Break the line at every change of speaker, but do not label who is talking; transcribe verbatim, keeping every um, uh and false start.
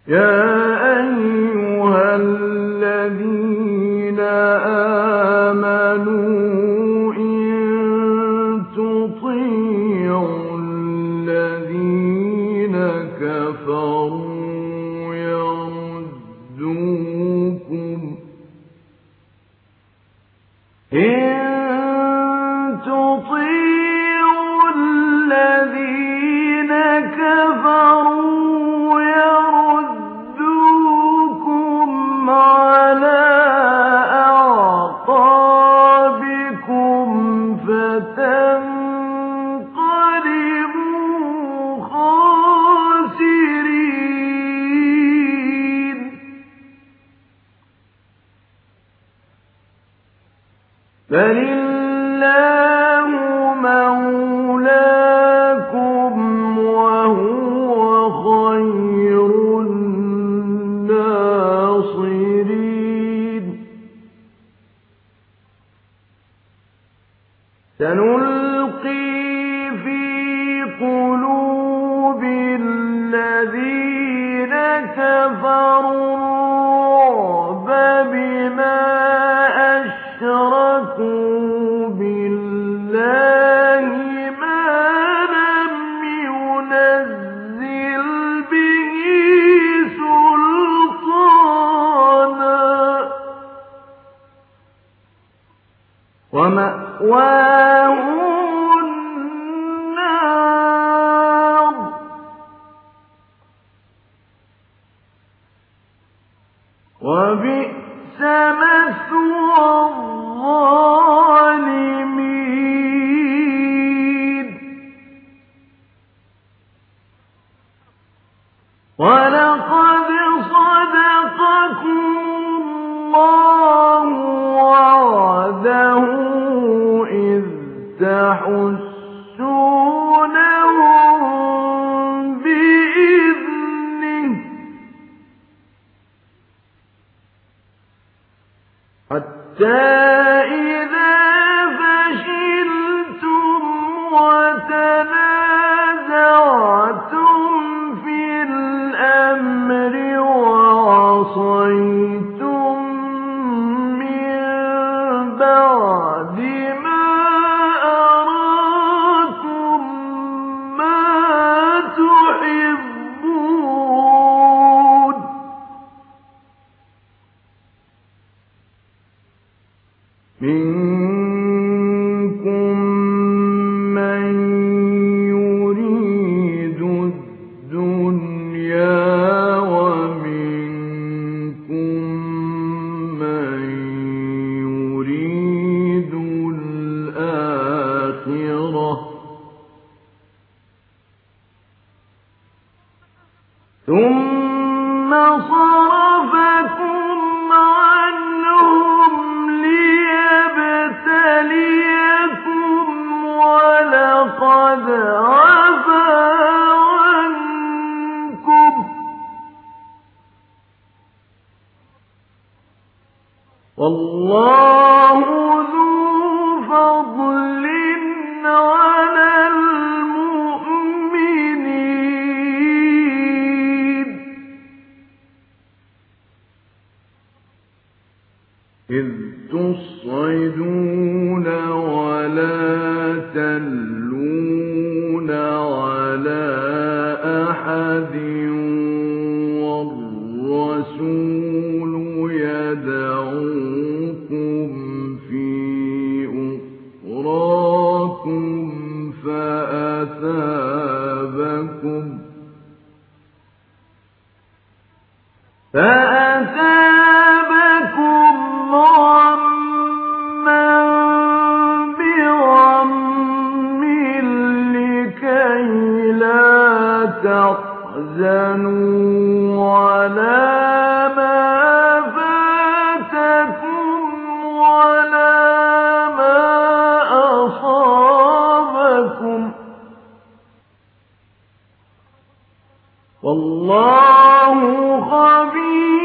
يَا أَيُّهَا الَّذِينَ آمَنُوا إِن تُطِيعُوا الَّذِينَ كَفَرُوا يَرُدُّوكُمْ عَلَىٰ أَعْقَابِكُمْ فَتَنقَلِبُوا خَاسِرِينَ بَلِ اللَّهُ مَوْلَاكُمْ وَهُوَ خَيْرُ النَّاصِرِينَ سَنُلْقِي فِي قُلُوبِ الَّذِينَ كَفَرُوا الرُّعْبَ بِمَا أَشْرَكُوا بِاللَّهِ مَا لَمْ يُنَزِّلْ بِهِ سُلْطَانًا وَمَأْوَاهُمُ النَّارُ ۖ وَبِئْسَ مَثْوَى الظَّالِمِينَ وَلَقَدْ صَدَقَكُمُ اللَّهُ وَعْدَهُ إِذْ تَحُسُّونَهُم بِإِذْنِهِ حَتَّىٰ إِذَا فَشِلْتُمْ وَتَنَازَعْتُمْ فِي الْأَمْرِ وَعَصَيْتُم مِّن بَعْدِ مَا أَرَاكُم مَّا تُحِبُّونَ مِنكُم مَّن يُرِيدُ الدُّنْيَا وَمِنكُم مَّن يُرِيدُ الْآخِرَةَ ۚ ثُمَّ صَرَفَكُمْ عَنْهُمْ لِيَبْتَلِيَكُمْ وَلَقَدْ عَفَا عَنكُمْ ۗ وَاللَّهُ ذُو فَضْلٍ عَلَى الْمُؤْمِنِينَ إِذْ تُصْعِدُونَ وَلَا تَلْوُونَ عَلَىٰ أَحَدٍ وَالرَّسُولُ يَدْعُوكُمْ فِي أُخْرَاكُمْ فَأَثَابَكُمْ فَأَثَابَكُمْ غَمًّا بِغَمٍّ لِّكَيْ لَا تَحْزَنُوا عَلَىٰ مَا فَاتَكُمْ وَلَا مَا أَصَابَكُمْ ۗ وَاللَّهُ خَبِيرٌ